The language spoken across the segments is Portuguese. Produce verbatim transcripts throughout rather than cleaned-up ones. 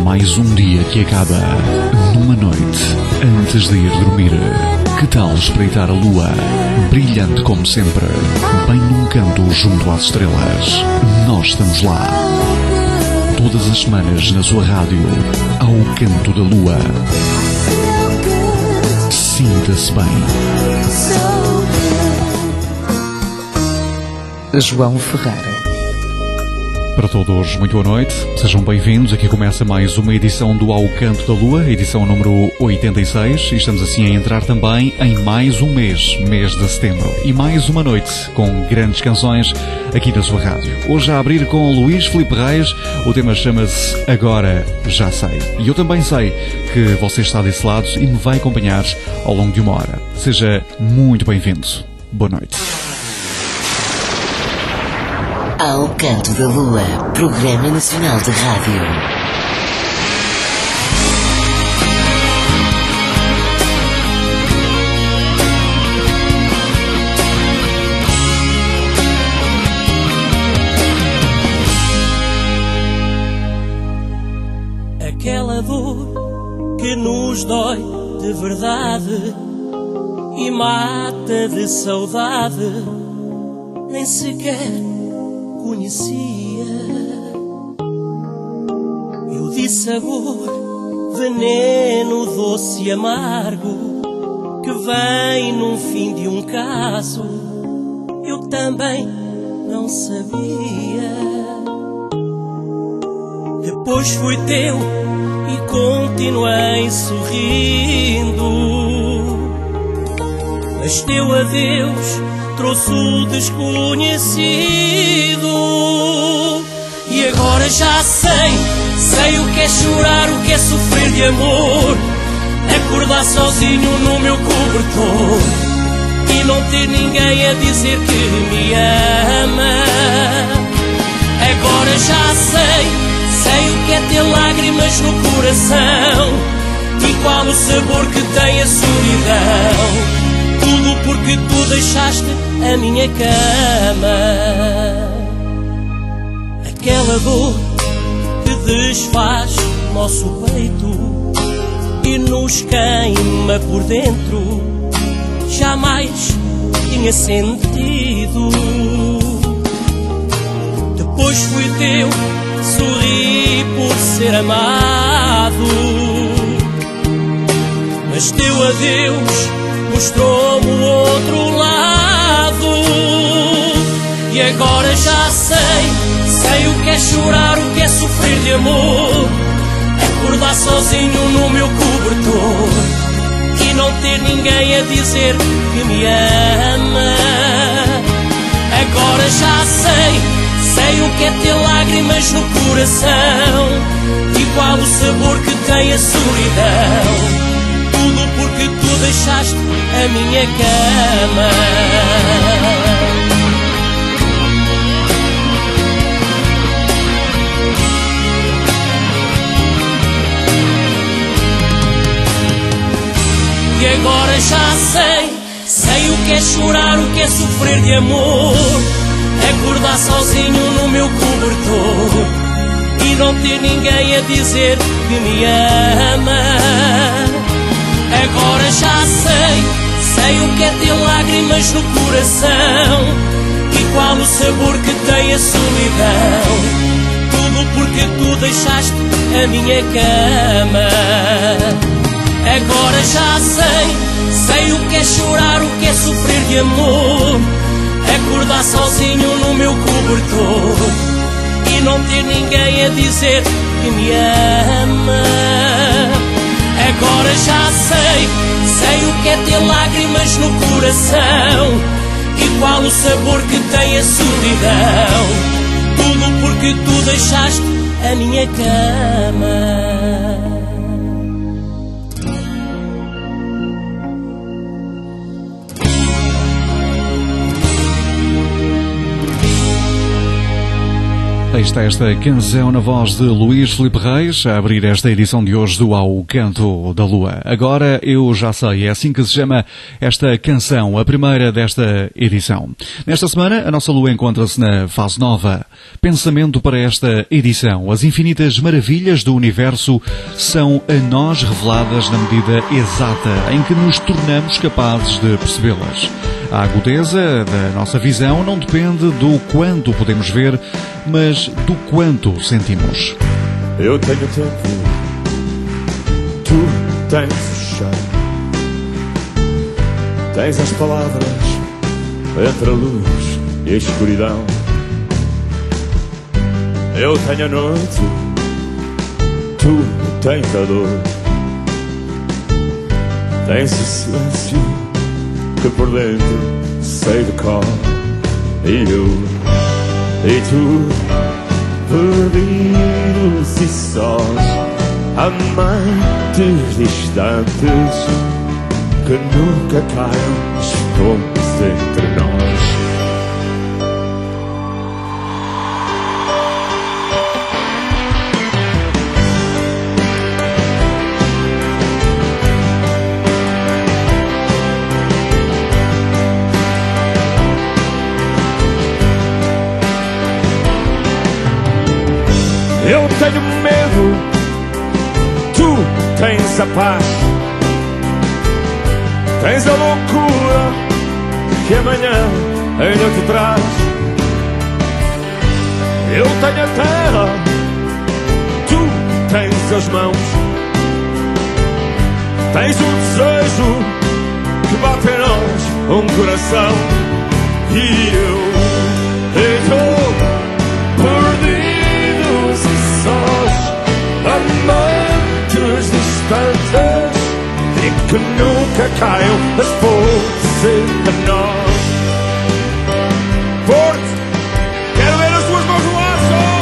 mais um dia que acaba numa noite antes de ir dormir. Que tal espreitar a lua, brilhante como sempre, bem num canto junto às estrelas? Nós estamos lá. Todas as semanas na sua rádio, ao canto da lua. Sinta-se bem. João Ferreira. Para todos, muito boa noite, sejam bem-vindos. Aqui começa mais uma edição do Ao Canto da Lua, edição número oitenta e seis, e estamos assim a entrar também em mais um mês, mês de setembro, e mais uma noite com grandes canções aqui na sua rádio. Hoje a abrir com Luís Filipe Reis, o tema chama-se Agora Já Sei. E eu também sei que você está desse lado e me vai acompanhar ao longo de uma hora. Seja muito bem-vindo. Boa noite. Ao Canto da Lua, Programa Nacional de Rádio. Aquela dor que nos dói de verdade e mata de saudade, nem sequer conhecia. Eu de sabor, veneno doce e amargo, que vem num fim de um caso, eu também não sabia. Depois fui teu e continuei sorrindo, mas teu adeus trouxe o desconhecido. E agora já sei, sei o que é chorar, o que é sofrer de amor, acordar sozinho no meu cobertor e não ter ninguém a dizer que me ama. Agora já sei, sei o que é ter lágrimas no coração e qual o sabor que tem a solidão. Tudo porque tu deixaste a minha cama. Aquela dor que desfaz nosso peito e nos queima por dentro, jamais tinha sentido. Depois fui teu, sorri por ser amado, mas teu adeus mostrou-me o outro lado. E agora já sei, sei o que é chorar, o que é sofrer de amor, acordar sozinho no meu cobertor e não ter ninguém a dizer que me ama. Agora já sei, sei o que é ter lágrimas no coração e qual o sabor que tem a solidão. Tudo porque tu deixaste a minha cama. E agora já sei, sei o que é chorar, o que é sofrer de amor, acordar sozinho no meu cobertor e não ter ninguém a dizer que me ama. Agora já sei, sei o que é ter lágrimas no coração e qual o sabor que tem a solidão. Tudo porque tu deixaste a minha cama. Agora já sei, sei o que é chorar, o que é sofrer de amor, acordar sozinho no meu cobertor e não ter ninguém a dizer que me ama. Agora já sei, sei o que é ter lágrimas no coração e qual o sabor que tem a solidão. Tudo porque tu deixaste a minha cama. Aí está esta canção na voz de Luís Filipe Reis a abrir esta edição de hoje do Ao Canto da Lua. Agora eu já sei, é assim que se chama esta canção, a primeira desta edição. Nesta semana a nossa Lua encontra-se na fase nova. Pensamento para esta edição. As infinitas maravilhas do universo são a nós reveladas na medida exata em que nos tornamos capazes de percebê-las. A agudeza da nossa visão não depende do quanto podemos ver, mas do quanto sentimos. Eu tenho tempo, tu tens o chão, tens as palavras entre a luz e a escuridão. Eu tenho a noite, tu tens a dor, tens o silêncio que por dentro sei de cor. E eu, e tu, perdidos e sós, amantes distantes que nunca caiam as pontes entre nós. Eu tenho medo, tu tens a paz, tens a loucura que amanhã ainda te traz. Eu tenho a terra, tu tens as mãos, tens o desejo que bate em nós um coração. E eu, e tu, perdidos e sós, amantes distantes e que nunca caiam as pontes entre nós. Forte, quero ver as tuas mãos no ar só.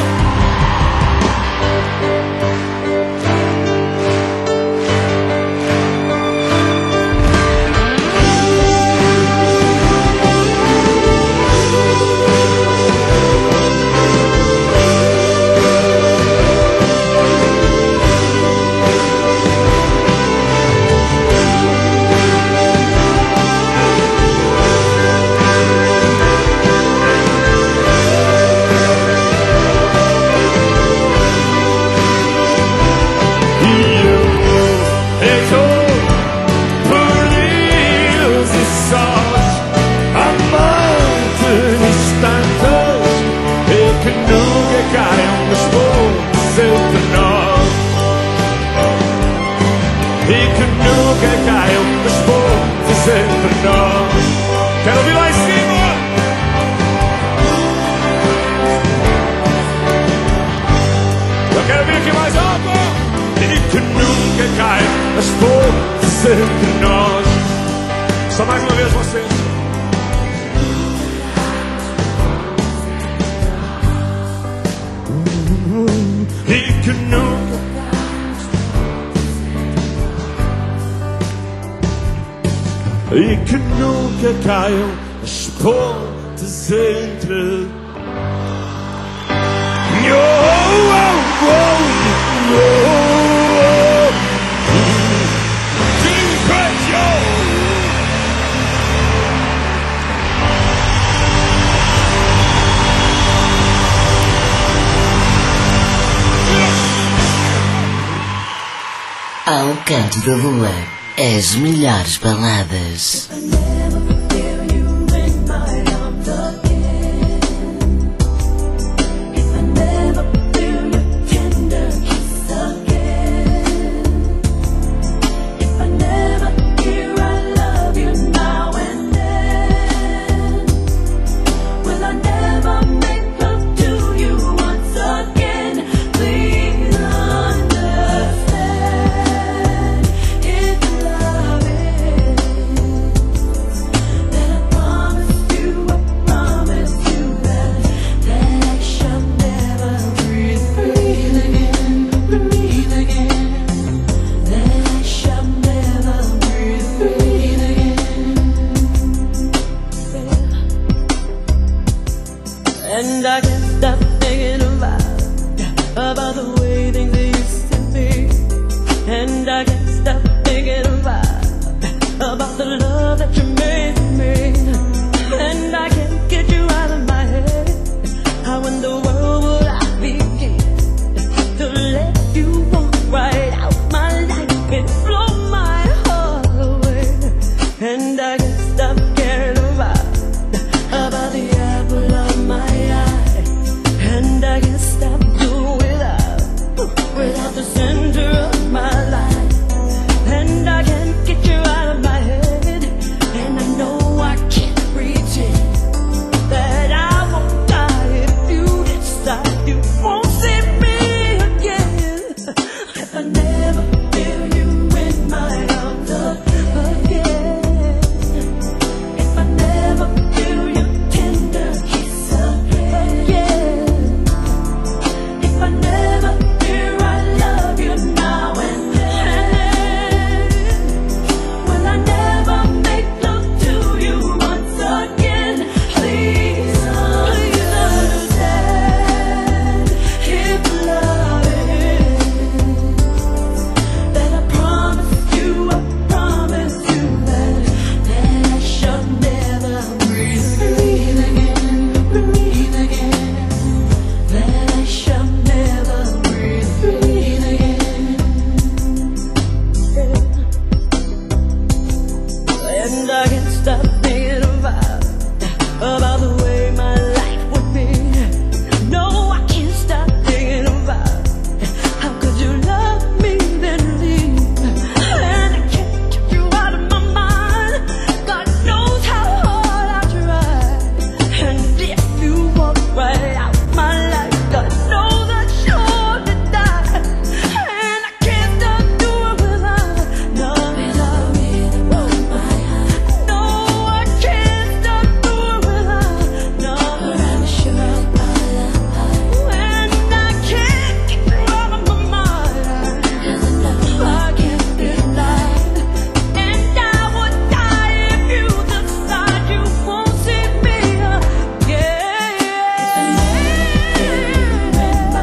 Quero vir lá em cima. Eu quero vir aqui mais alto. E que nunca caiam as pontes entre nós. Só mais uma vez vocês. E que nunca E que nunca caiam as pontes entre. Oh, oh, oh, oh, Ao Canto da Lua, as melhores baladas. And I can't stop thinking about about the way things used to be. And I can't stop thinking about, about the love that you made for me. And I can't get you out of my head. How in the world would I begin to let you walk right out my life and blow my heart away? And I can't stop caring about, about the apple of my eye. And I can't stop doing without, without the center of my life. And I can't get you out of my head. And I know I can't pretend that I won't die if you decide you won't see me again. If I never feel you in my arms again. If I never feel your tender kiss again. If I never hear I love you now and then. Will I never make love to you once again? Please, please understand, if love is, that I promise you, I promise you that, that I shall never breathe, breathe again, breathe again. That I shall never breathe, breathe again. And I can't stop thinking about, about the way my life would be. No, I can't stop thinking about, how could you love me then leave? And I can't get you out of my mind. God knows how hard I try. And if you walk right out my life, God knows I'm sure to die. And I can't stop doing without, no, without me. No, I can't stop doing without, no, but I'm sure my life. And I can't get you out of my mind. I can't deny. And I would die if you decide you won't see me again. If I never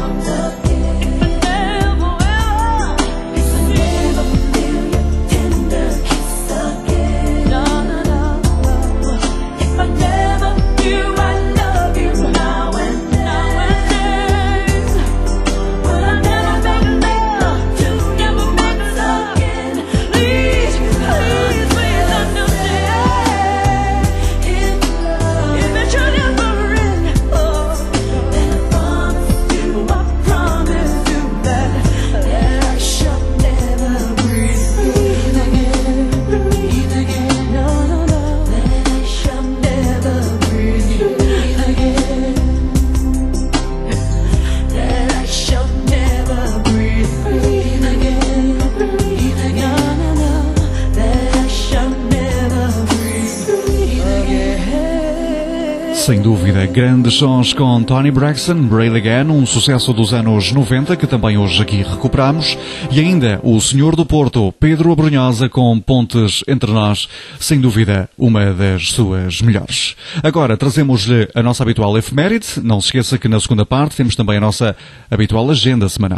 feel your tender kiss again. No, no, no. If I never hear I love you now and then. Will I never make love to, never make love again? Please, please, please understand. If love, if it should ever end, oh, then I promise you, I promise you that, that I shall never breathe, breathe again, breathe again. No, no, no. That I shall never breathe, breathe again. That I shall never breathe, breathe again, breathe again. No, no, no. That I shall never breathe, breathe again. Sem dúvida, grandes sons com Toni Braxton, Breathe Again, um sucesso dos anos noventa que também hoje aqui recuperamos, e ainda o senhor do Porto, Pedro Abrunhosa, com Pontes Entre Nós, sem dúvida uma das suas melhores. Agora trazemos-lhe a nossa habitual efeméride. Não se esqueça que na segunda parte temos também a nossa habitual agenda semanal.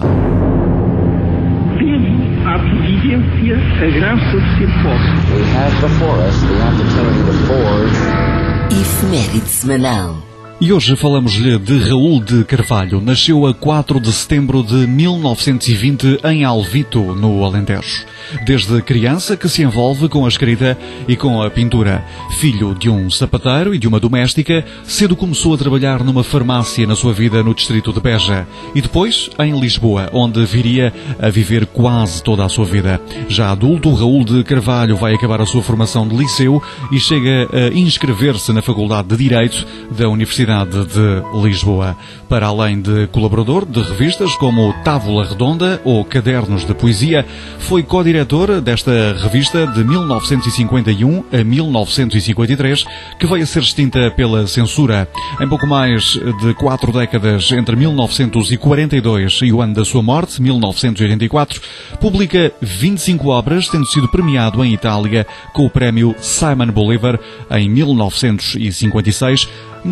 Devo à providência a graça de ser pobre. We have before us the opportunity to forge Efeméride semanal. E hoje falamos-lhe de Raul de Carvalho. Nasceu a quatro de setembro de mil novecentos e vinte em Alvito, no Alentejo. Desde criança que se envolve com a escrita e com a pintura. Filho de um sapateiro e de uma doméstica, cedo começou a trabalhar numa farmácia na sua vida no distrito de Beja. E depois em Lisboa, onde viria a viver quase toda a sua vida. Já adulto, Raul de Carvalho vai acabar a sua formação de liceu e chega a inscrever-se na Faculdade de Direito da Universidade de Lisboa. Para além de colaborador de revistas como Távola Redonda ou Cadernos de Poesia, foi co-diretor desta revista de mil novecentos e cinquenta e um a mil novecentos e cinquenta e três, que veio a ser extinta pela censura. Em pouco mais de quatro décadas, entre mil novecentos e quarenta e dois e o ano da sua morte, mil novecentos e oitenta e quatro, publica vinte e cinco obras, tendo sido premiado em Itália com o prémio Simon Bolivar em mil novecentos e cinquenta e seis, no concurso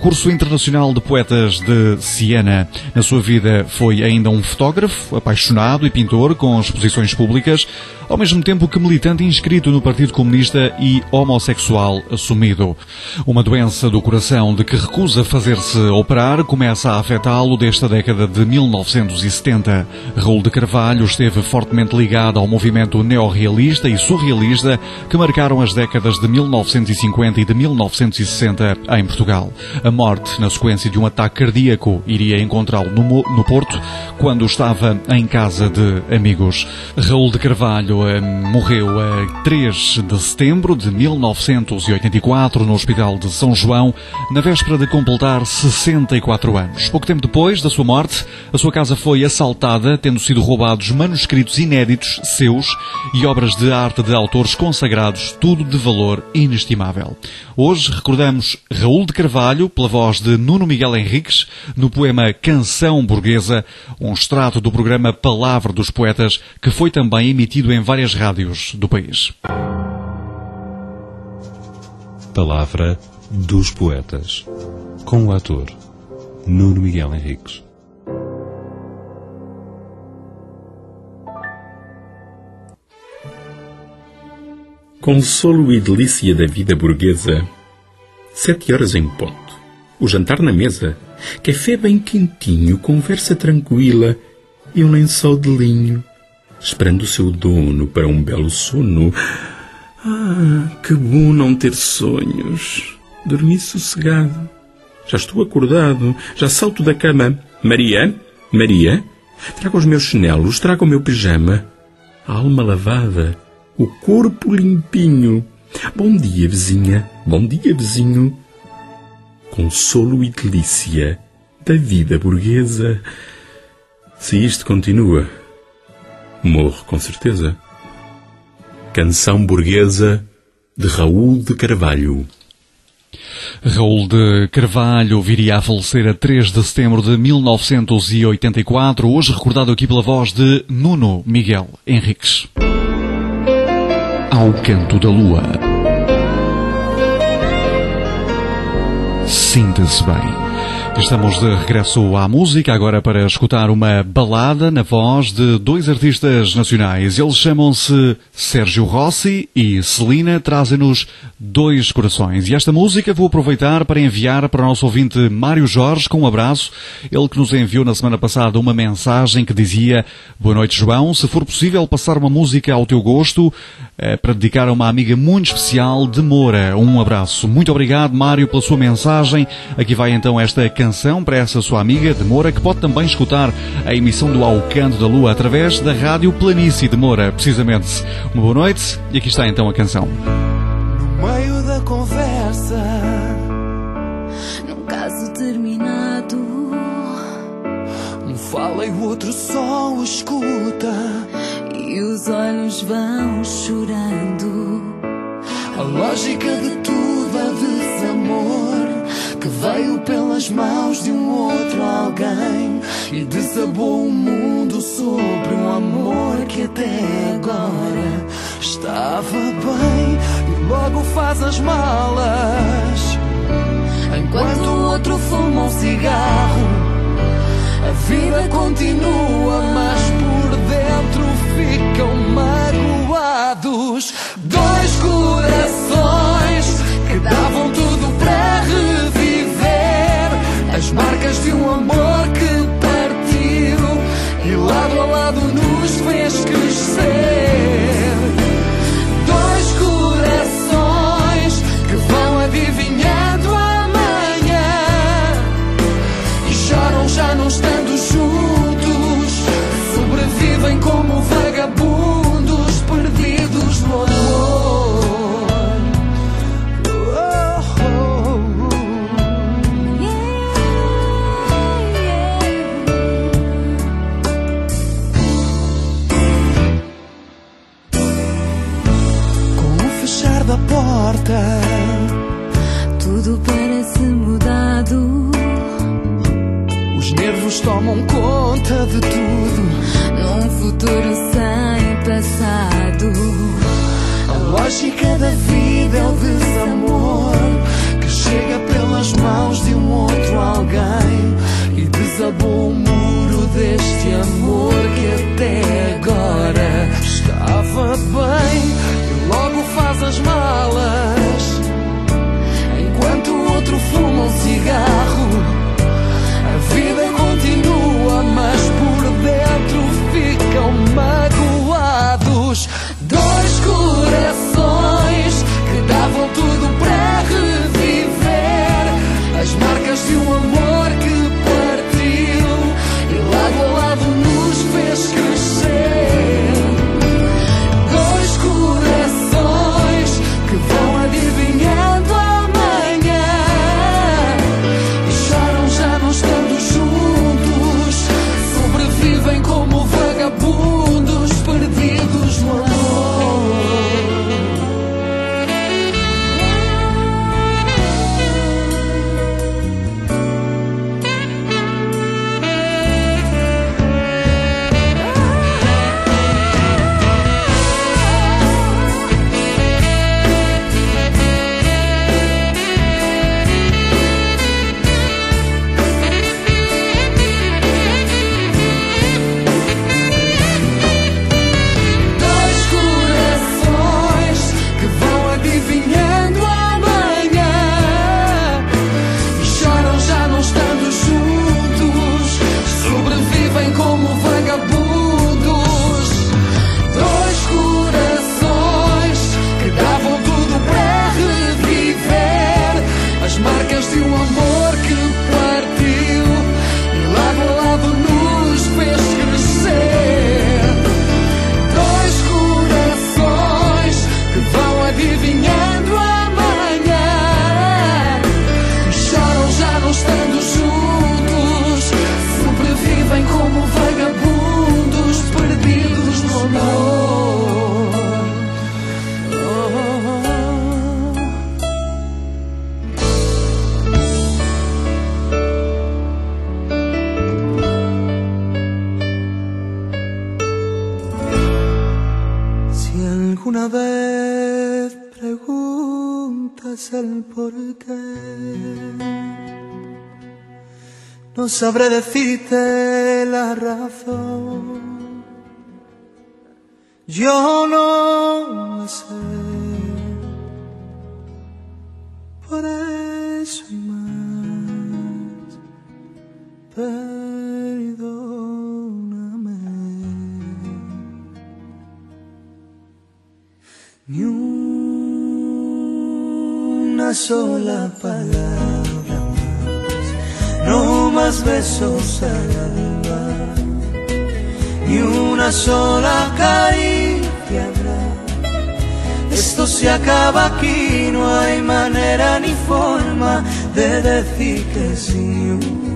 concurso internacional de poetas de Siena. Na sua vida foi ainda um fotógrafo, apaixonado e pintor com exposições públicas, ao mesmo tempo que militante inscrito no Partido Comunista e homossexual assumido. Uma doença do coração de que recusa fazer-se operar começa a afetá-lo desde a década de mil novecentos e setenta. Raul de Carvalho esteve fortemente ligado ao movimento neorrealista e surrealista que marcaram as décadas de mil novecentos e cinquenta e de mil novecentos e sessenta em Portugal. A morte, na sequência de um ataque cardíaco, iria encontrá-lo no, no Porto, quando estava em casa de amigos. Raul de Carvalho eh, morreu a três de setembro de mil novecentos e oitenta e quatro no Hospital de São João, na véspera de completar sessenta e quatro anos. Pouco tempo depois da sua morte, a sua casa foi assaltada, tendo sido roubados manuscritos inéditos seus e obras de arte de autores consagrados, tudo de valor inestimável. Hoje recordamos Raul de Carvalho, pela voz de Nuno Miguel Henriques, no poema Canção Burguesa, um extrato do programa Palavra dos Poetas, que foi também emitido em várias rádios do país. Palavra dos Poetas, com o ator Nuno Miguel Henriques. Consolo e delícia da vida burguesa. Sete horas em ponto. O jantar na mesa. Café bem quentinho, conversa tranquila e um lençol de linho, esperando o seu dono para um belo sono. Ah, que bom não ter sonhos. Dormir sossegado. Já estou acordado, já salto da cama. Maria, Maria, traga os meus chinelos, traga o meu pijama. A alma lavada, o corpo limpinho. Bom dia, vizinha, bom dia, vizinho. Consolo e delícia da vida burguesa. Se isto continua, morro com certeza. Canção Burguesa, de Raul de Carvalho. Raul de Carvalho viria a falecer a três de setembro de mil novecentos e oitenta e quatro, hoje recordado aqui pela voz de Nuno Miguel Henriques. Ao Canto da Lua. Sinta-se bem. Estamos de regresso à música, agora para escutar uma balada na voz de dois artistas nacionais. Eles chamam-se Sérgio Rossi e Celina, trazem-nos Dois Corações. E esta música vou aproveitar para enviar para o nosso ouvinte Mário Jorge, com um abraço. Ele que nos enviou na semana passada uma mensagem que dizia: boa noite, João, se for possível passar uma música ao teu gosto, eh, para dedicar a uma amiga muito especial de Moura. Um abraço. Muito obrigado, Mário, pela sua mensagem. Aqui vai então esta canção para essa sua amiga de Moura, que pode também escutar a emissão do Ao Canto da Lua através da Rádio Planície de Moura, precisamente. Uma boa noite e aqui está então a canção. No meio da conversa, num caso terminado, um fala e o outro só o escuta, e os olhos vão chorando. A lógica de tudo é desamor, que veio pelas mãos de um outro alguém e desabou o mundo sobre um amor que até agora estava bem, e logo faz as malas enquanto o outro fuma um cigarro. A vida continua, mas por dentro ficam magoados. Dois corações que davam tudo para reviver as marcas de um amor que partiu e lado a lado nos fez crescer. Dois corações que vão adivinhando amanhã e choram já não estando juntos, sobrevivem como vagabundos perdidos no amor. Da porta, tudo parece mudado. Os nervos tomam conta de tudo, num futuro sem passado. A lógica da vida é o desamor que chega pelas mãos de um de um amor que partiu e lado a lado nos fez crescer. Dois corações que vão adivinhando amanhã e choram já não estando juntos, sobrevivem como vagabundos perdidos no amor. Una vez preguntas el por qué, no sabré decirte la razón. Yo no lo sé, por eso y más, perdóname. Ni una sola palabra más, no más besos al alba, ni una sola caricia habrá. Esto se acaba aquí, no hay manera ni forma de decir que sí.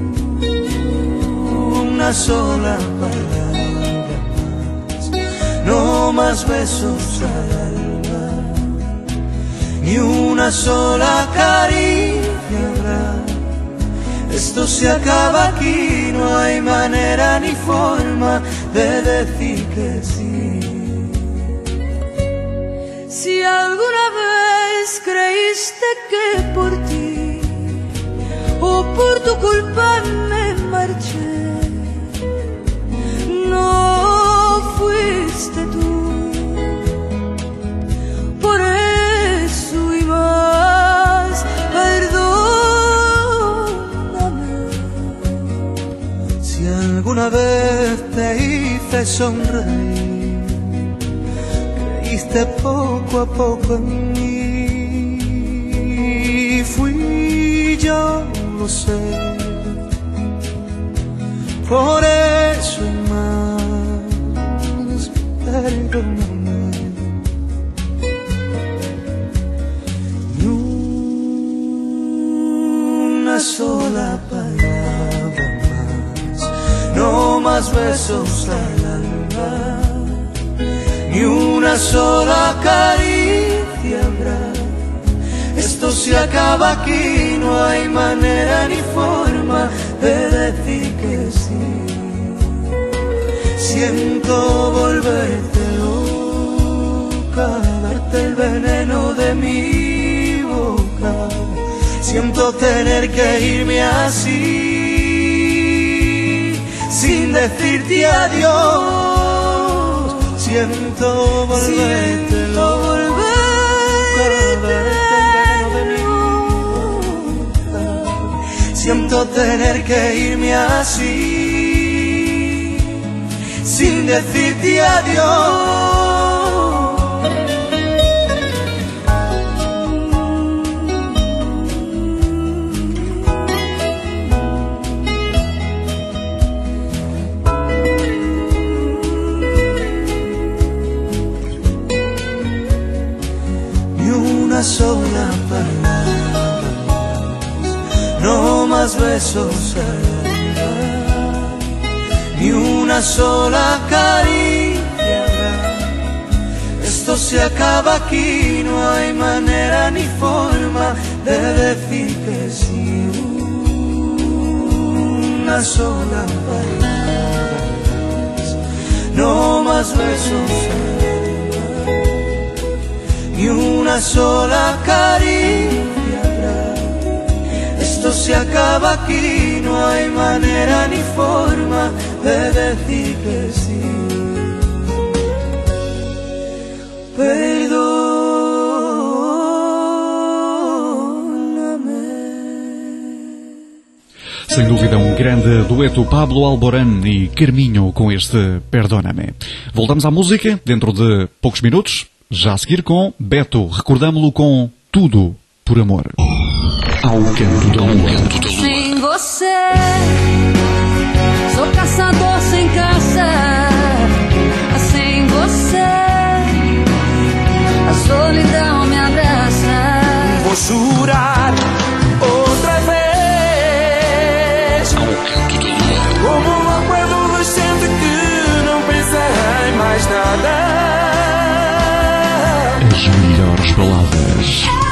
Una sola palabra más, no más besos al alba, ni una sola caricia habrá. Esto se acaba aquí, no hay manera ni forma de decir que sí. Si alguna vez creíste que por ti o por tu culpa me marché, no fuiste tú. Por eso y más, perdóname. Si alguna vez te hice sonreír, creíste poco a poco en mí. Fui yo, lo sé. Por eso y más, perdóname. Una sola palabra más, no más besos al alba, ni una sola caricia habrá. Esto se acaba aquí, no hay manera ni forma de decir que sí. Siento volverte loca, darte el veneno de mi boca. Siento tener que irme así, sin decirte adiós. Siento volverte loca, siento tener que irme así, sin decirte adiós. Ni una sola palabra, no más besos al alba, ni una sola caricia habrá. Esto se acaba aquí, no hay manera ni forma de decir que sí. Una sola palabra, no más besos al alba, ni una sola caricia habrá. Esto se acaba aquí, no hay manera ni forma de decir que sí. Perdóname. Sem dúvida um grande dueto, Pablo Alborán e Carminho com este Perdóname. Voltamos à música dentro de poucos minutos, já a seguir com Beto. Recordámo-lo com Tudo por Amor. Ao canto da lua. Sem você, sou caçador sem caça. Sem você, a solidão me abraça. Vou jurar outra vez, como uma coisa adolescente que não pensa em mais nada. As melhores baladas.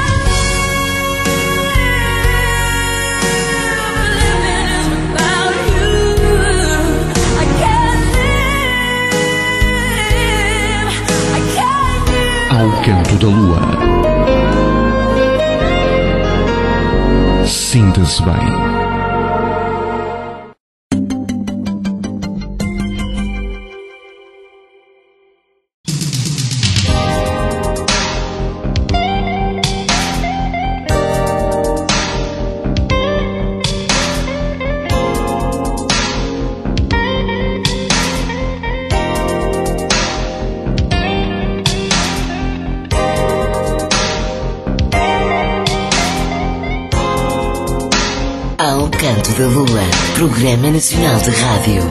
Ao canto da lua. Sinta-se bem. Ao canto da lua, Programa Nacional de Rádio.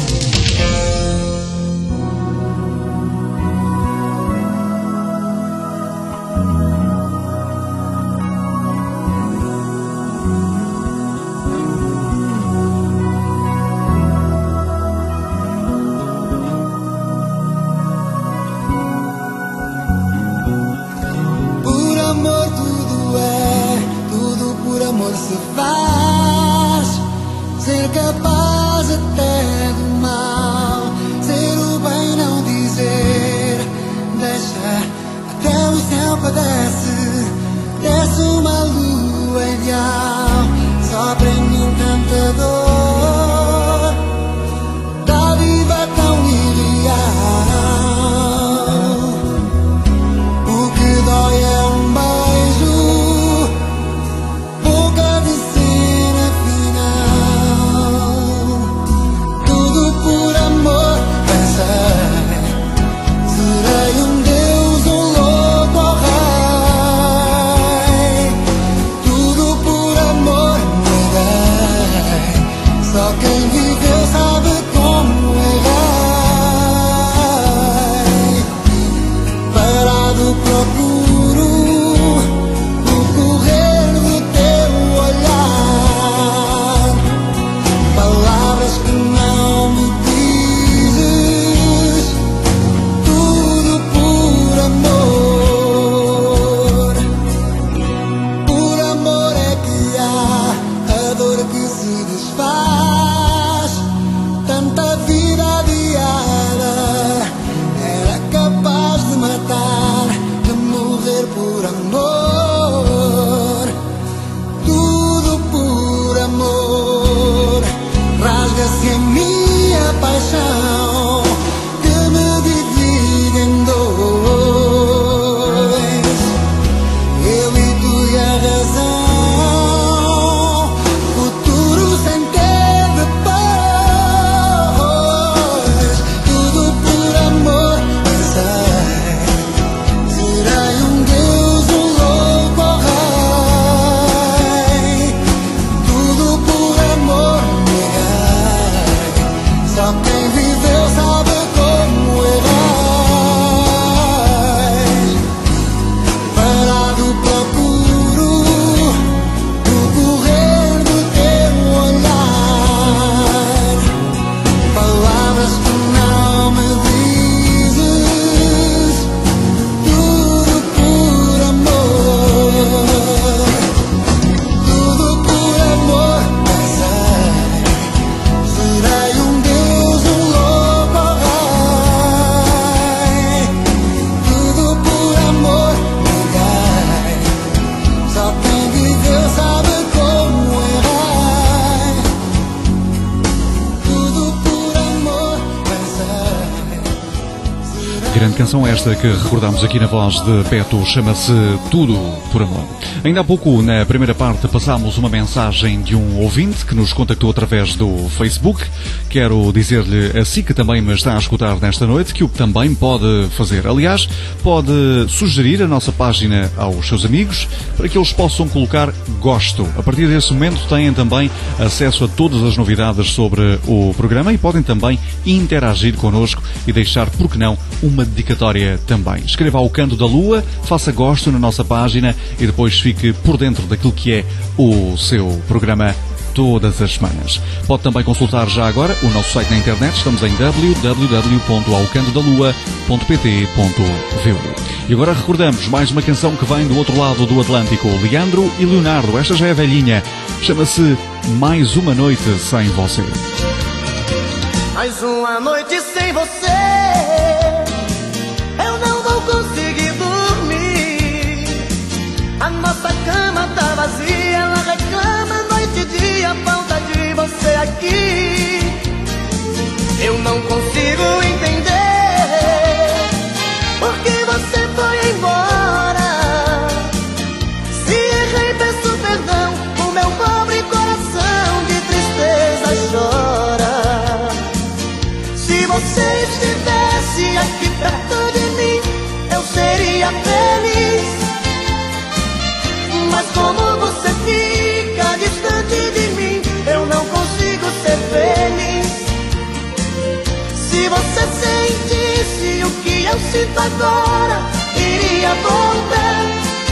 Por amor tudo é, tudo por amor se faz. Ser capaz até do mal, ser o bem não dizer. Deixa até o céu padece, desce uma lua ideal. Só para mim tanta dor, tá viva tão irreal. O que dói é um beijo, boca de cena final. Tudo por amor, pensei, serei um deus, um louco ou rei. Tudo por amor, neguei, só quem viveu sabe como errei. Parado procuro o correr do teu olhar, palavras que não me dizes. Tudo por amor, por amor é que há a dor que se desfaz. Tanta vida adiada era capaz de matar, de morrer por amor. Tudo por amor, rasga-se a minha paixão, que me divide em dois. Eu e tu e a razão, futuro sem ter depois. Tudo por amor, pensei, serei um deus, um louco ou rei. Tudo por amor, neguei, só quem vive grande canção esta que recordamos aqui na voz de Beto, chama-se Tudo por Amor. Ainda há pouco, na primeira parte, passámos uma mensagem de um ouvinte que nos contactou através do Facebook. Quero dizer-lhe a si que também me está a escutar nesta noite que o que também pode fazer. Aliás, pode sugerir a nossa página aos seus amigos para que eles possam colocar gosto. A partir desse momento têm também acesso a todas as novidades sobre o programa e podem também interagir connosco e deixar, por que não, uma dedicatória também. Escreva ao Canto da Lua, faça gosto na nossa página e depois fique por dentro daquilo que é o seu programa todas as semanas. Pode também consultar já agora o nosso site na internet. Estamos em w w w ponto alcanto da lua ponto p t ponto v u. E agora recordamos mais uma canção que vem do outro lado do Atlântico. Leandro e Leonardo, esta já é velhinha. Chama-se Mais Uma Noite Sem Você. Mais uma noite sem você, eu não vou conseguir dormir. A nossa cama tá vazia, ela reclama noite e dia, falta de você aqui. Eu não consigo entender por que você foi embora. Se errei, peço perdão, o meu pobre coração de tristeza chora. Se você estivesse aqui perto de mim, eu seria feliz. Mas como você fica distante de mim, eu não consigo ser feliz. Se você sentisse o que eu sinto agora, iria voltar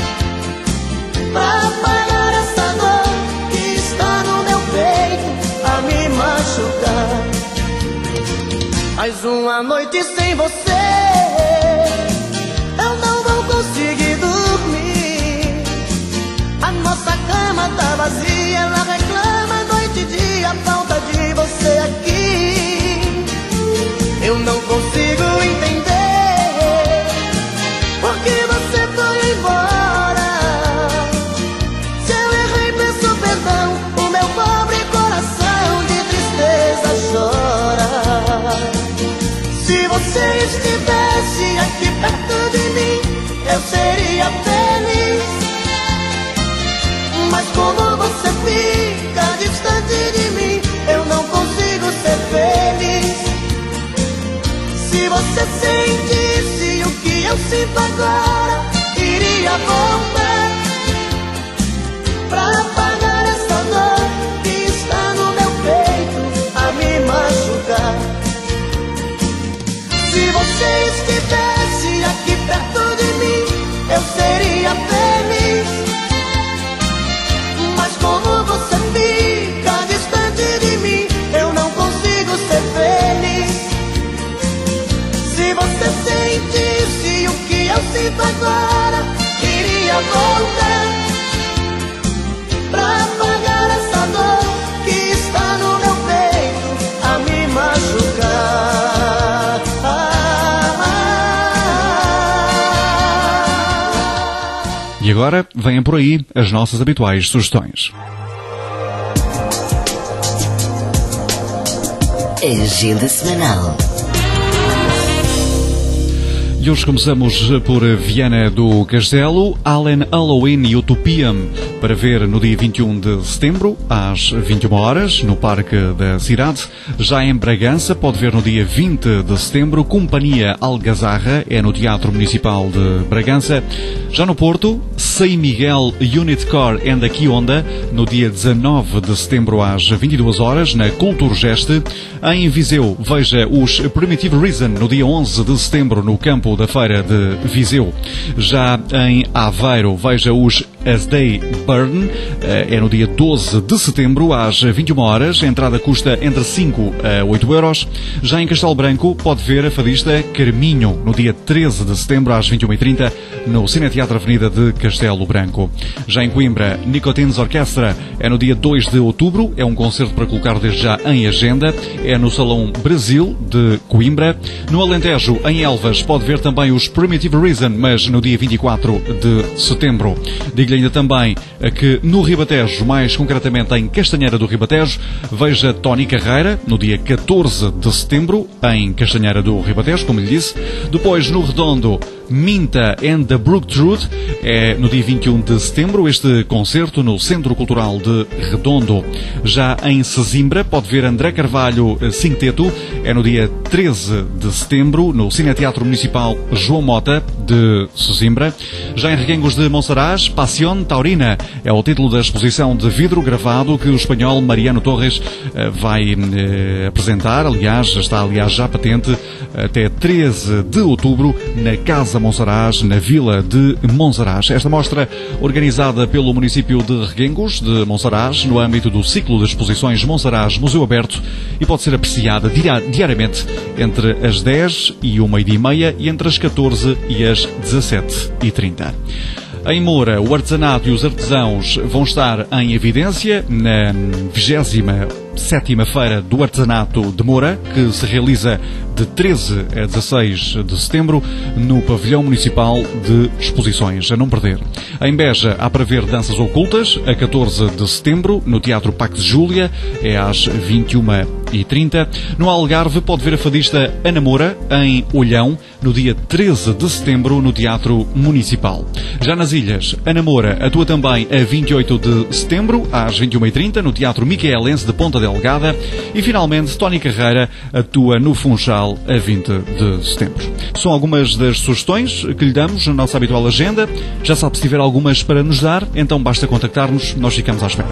pra apagar essa dor que está no meu peito a me machucar. Mais uma noite sem você, eu não vou conseguir dormir. A nossa cama tá vazia, ela reclama noite e dia, falta de você aqui. Eu não consigo entender por que você foi embora. Se eu errei, peço perdão, o meu pobre coração de tristeza chora. Se você estivesse aqui perto de mim, eu seria feliz. Mas como você fica distante de mim, eu não consigo ser feliz. Se você sentisse o que eu sinto agora, iria voltar pra apagar essa dor que está no meu peito a me machucar. Se você estivesse aqui perto de mim, eu seria feliz. Mas como você fica distante de mim, eu não consigo ser feliz. Se você sentisse o que eu sinto agora, iria voltar pra apagar essa dor que está no meu peito a me machucar. E agora, venham por aí as nossas habituais sugestões. Agenda semanal. E hoje começamos por Viana do Castelo, Allen Halloween Utopian, para ver no dia vinte e um de setembro, às vinte e uma horas, no Parque da Cidade. Já em Bragança, pode ver no dia vinte de setembro, Companhia Algazarra, é no Teatro Municipal de Bragança. Já no Porto, São Miguel Unit Core and Aqui Onda, no dia dezanove de setembro, às vinte e duas horas, na Culturgest. Em Viseu, veja os Primitive Reason, no dia onze de setembro, no campo da Feira de Viseu. Já em Aveiro, veja os As They Burn, é no dia doze de setembro, às vinte e uma horas. A entrada custa entre cinco a oito euros. Já em Castelo Branco, pode ver a fadista Carminho, no dia treze de setembro, às vinte e uma e trinta, no Cineteatro Avenida de Castelo Branco. Já em Coimbra, Nicotines Orquestra, é no dia dois de outubro, é um concerto para colocar desde já em agenda, é no Salão Brasil de Coimbra. No Alentejo, em Elvas, pode ver também os Primitive Reason, mas no dia vinte e quatro de setembro. Digo aconselho ainda também que no Ribatejo, mais concretamente em Castanheira do Ribatejo, veja Tony Carreira no dia catorze de setembro em Castanheira do Ribatejo, como lhe disse. Depois no Redondo, Minta and the Brook Truth, é no dia vinte e um de setembro, este concerto no Centro Cultural de Redondo. Já em Sesimbra, pode ver André Carvalho Cinteto, é no dia treze de setembro, no Cineteatro Municipal João Mota de Sesimbra. Já em Reguengos de Monsaraz, Pasión Taurina é o título da exposição de vidro gravado que o espanhol Mariano Torres vai eh, apresentar. Aliás, está aliás já patente até treze de outubro na Casa Monsaraz, na Vila de Monsaraz. Esta mostra, organizada pelo município de Reguengos de Monsaraz, no âmbito do ciclo de exposições Monsaraz Museu Aberto, e pode ser apreciada diariamente entre as dez e o meio-dia e meia e entre as catorze e as dezassete e trinta. Em Moura, o artesanato e os artesãos vão estar em evidência na vigésima sétima Feira do Artesanato de Moura, que se realiza de treze a dezasseis de setembro no Pavilhão Municipal de Exposições. A não perder. Em Beja, há para ver danças ocultas, a catorze de setembro, no Teatro Paco de Júlia, é às vinte e uma e trinta. No Algarve, pode ver a fadista Ana Moura, em Olhão, no dia treze de setembro, no Teatro Municipal. Já nas Ilhas, Ana Moura atua também a vinte e oito de setembro, às vinte e uma e trinta, no Teatro Micaelense de Ponta Delgada. E, finalmente, Tony Carreira atua no Funchal a vinte de setembro. São algumas das sugestões que lhe damos na nossa habitual agenda. Já sabe, se tiver algumas para nos dar, então basta contactar-nos, nós ficamos à espera.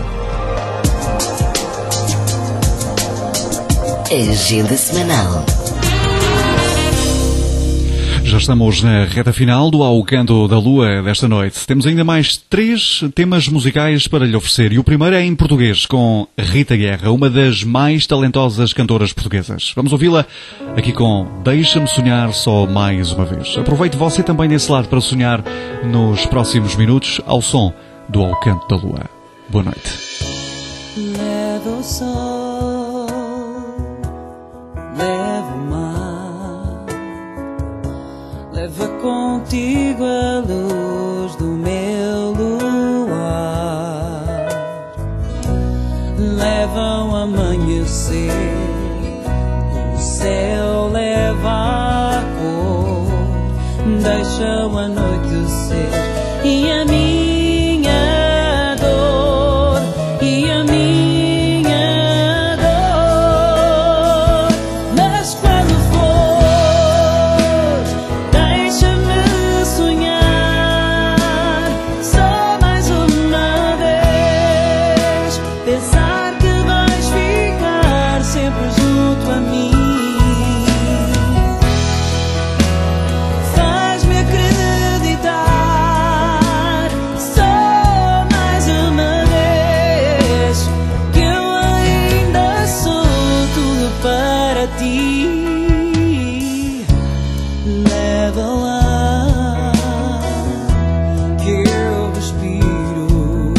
Agenda semanal. Já estamos na reta final do Ao Canto da Lua desta noite. Temos ainda mais três temas musicais para lhe oferecer. E o primeiro é em português, com Rita Guerra, uma das mais talentosas cantoras portuguesas. Vamos ouvi-la aqui com Deixa-me Sonhar Só Mais Uma Vez. Aproveite você também desse lado para sonhar nos próximos minutos ao som do Ao Canto da Lua. Boa noite. Leva o sol, leva o mar, leva contigo a luz do meu luar, leva o amanhecer, o céu leva a cor, deixa o anoitecer e a minha dor, e a minha dor. Mas quando for, deixa-me sonhar só mais uma vez, pensar que vais ficar sempre junto a mim. Faz-me acreditar só mais uma vez que eu ainda sou tudo para ti. Leva o ar que eu respiro,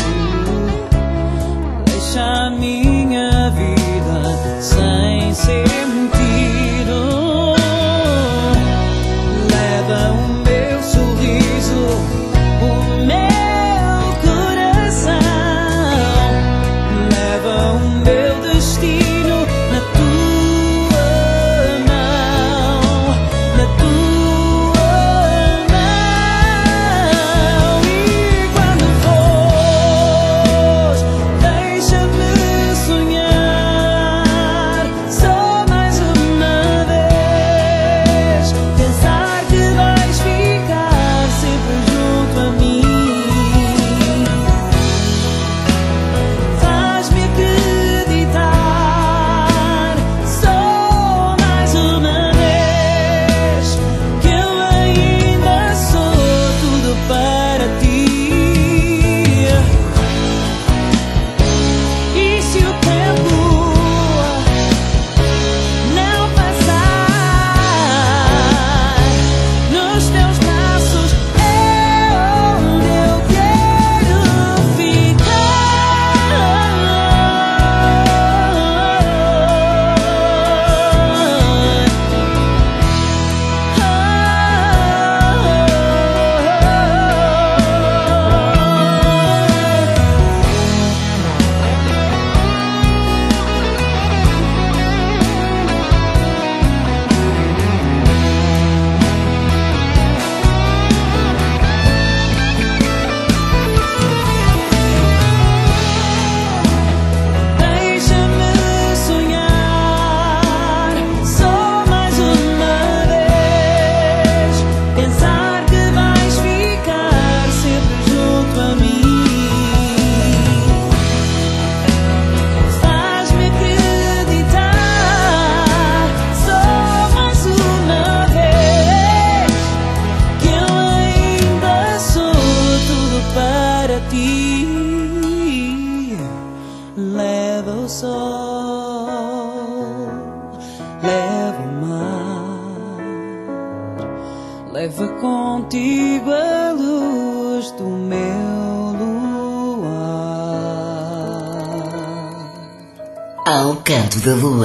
deixa a minha vida sem sentido. Leva o meu sorriso, o meu coração, leva o meu destino na tua mão, na tua mão. E quando fores, deixa-me leva o sol, leva o mar, leva contigo a luz do meu luar. Ao canto da lua.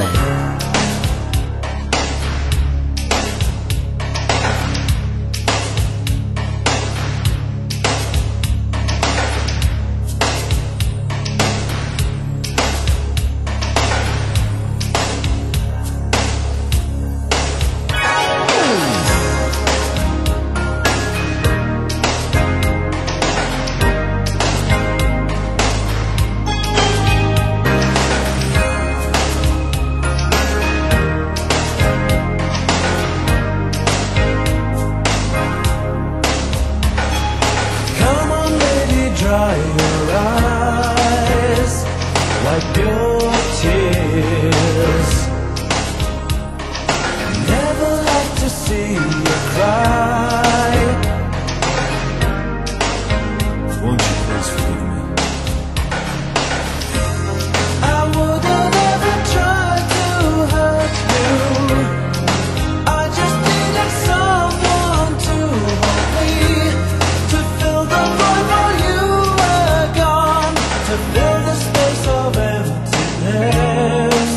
Dry your eyes, wipe your tears. Never like to see you cry. Won't you please forgive me? I wouldn't ever try to hurt you. I just needed someone to hold me, to fill the void for you. To fill the space of emptiness.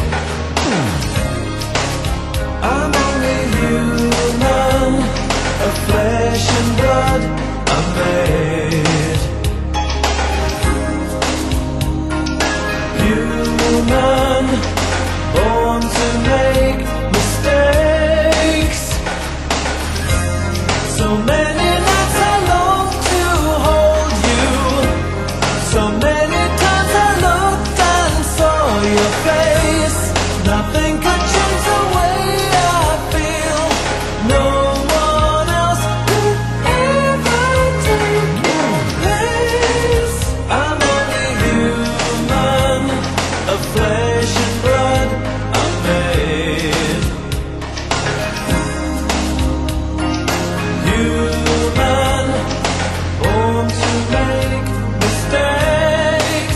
I'm only human, of flesh and blood I'm made. Human, born to make mistakes. So many nights I long to hold you. So many times I looked and saw your face. Nothing could change the way I feel. No one else could ever take your place. I'm only human, of flesh and blood I'm made. Human, born to make mistakes.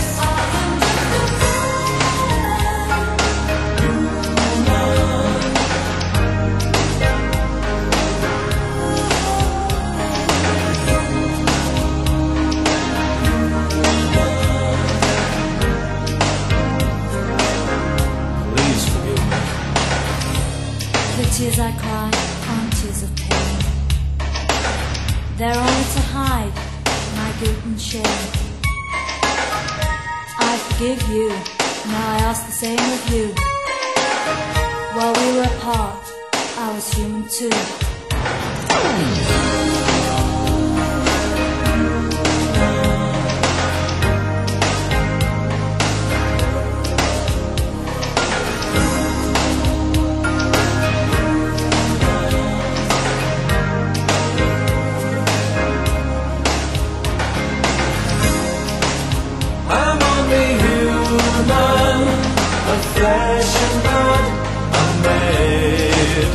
Please forgive me. The tears I cry aren't tears of pain. They're only to hide my guilt and shame. I forgive you, now I ask the same of you. While we were apart, I was human too. I'm only human, of flesh and blood I'm made.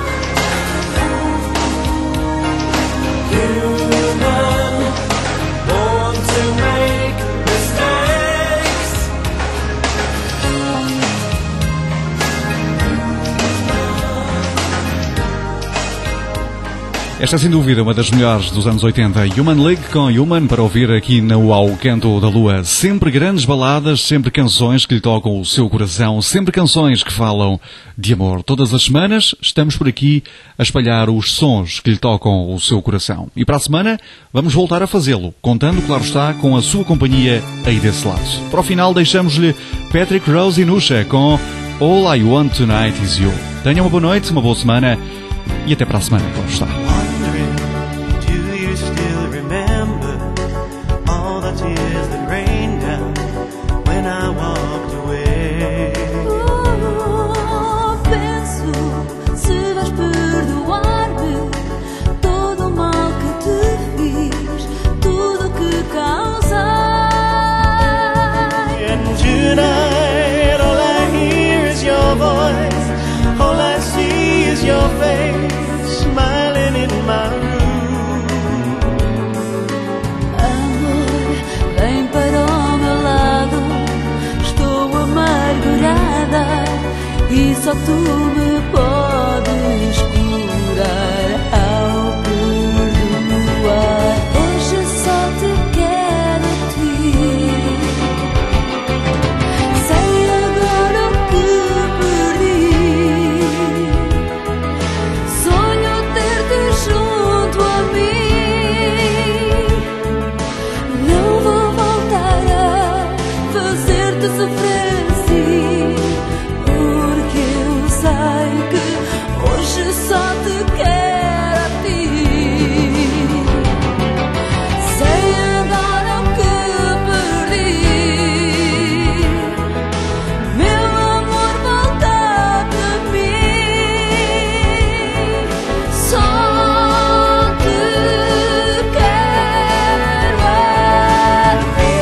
Human, born to make mistakes. Esta é sem dúvida uma das melhores dos anos oitenta. Human League com Human para ouvir aqui no Ao Canto da Lua. Sempre grandes baladas, sempre canções que lhe tocam o seu coração, sempre canções que falam de amor. Todas as semanas estamos por aqui a espalhar os sons que lhe tocam o seu coração. E para a semana vamos voltar a fazê-lo, contando, claro está, com a sua companhia aí desse lado. Para o final deixamos-lhe Patrick Rose e Nusha com All I Want Tonight Is You. Tenham uma boa noite, uma boa semana e até para a semana, claro está. Tears that rained down when I walked away. Oh, penso se vais perdoar-me todo o mal que te fiz, tudo que causei. And tonight all I hear is your voice, all I see is your face, smiling in my room. Vem para o meu lado, estou e só tu me podes curar ao perdoar. Hoje só te quero a ti. Sei agora o que perdi. Sonho ter-te junto a mim. Não vou voltar a fazer-te sofrer assim, porque eu sei que hoje só te quero a ti. Sei agora o que perdi. Meu amor, volta para mim. Só te quero a ti.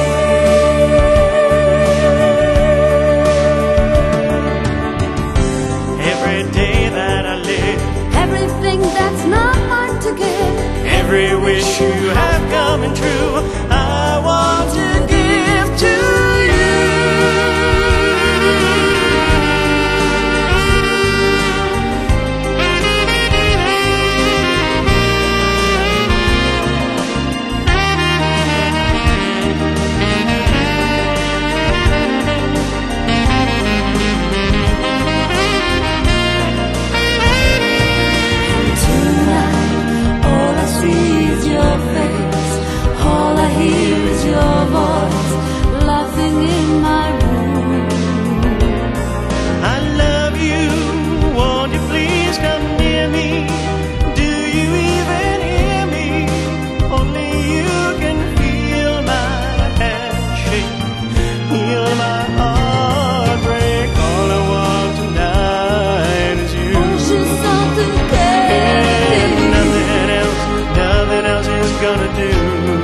Every day that I live, Everything that's not mine to give, every wish you have coming true, I want to give to tonight all I see is your face, all I hear is your voice, laughing in my room. I love you, won't you please come near me? Do you even hear me? Only you can feel my hand shake, heal my heart break. All I want tonight is you. Hoje só te quero And nothing else, nothing else is gonna do.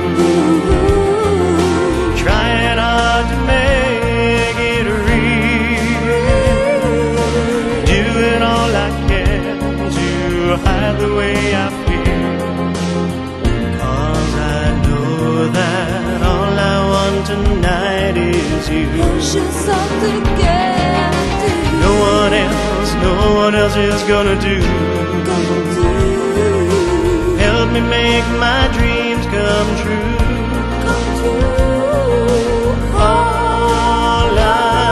Trying hard to make it real, doing all I can to hide the way I feel. 'Cause I know that all I want tonight is you. Hoje só te quero a ti. No one else, no one else is gonna do. Help me make my dreams come true. All I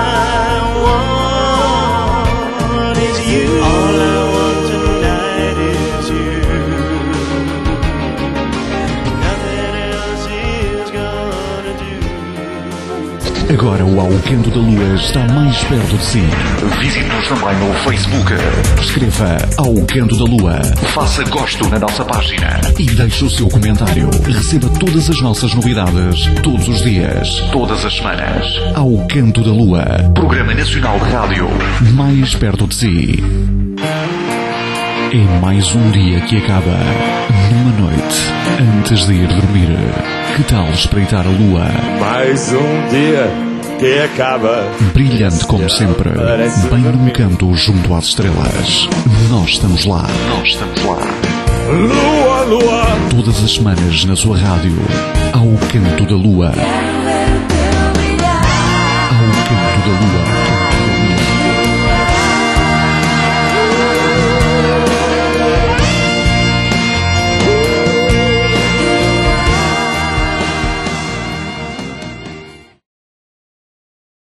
want is you. All I want tonight is you. Nothing else is gonna do. Agora o Alcanto da Lua está mais perto de si. Visite-nos também no Facebook. Escreva Alcanto da Lua. Faça gosto na nossa página e deixe o seu comentário. Receba todas as nossas novidades, todos os dias, todas as semanas. Alcanto da Lua. Programa Nacional de Rádio. Mais perto de si. É mais um dia que acaba. Numa noite, antes de ir dormir. Que tal espreitar a lua? Mais um dia que acaba. Brilhante como sempre, bem num canto junto às estrelas. Nós estamos lá. Nós estamos lá. Lua, lua. Todas as semanas na sua rádio, ao Canto da Lua.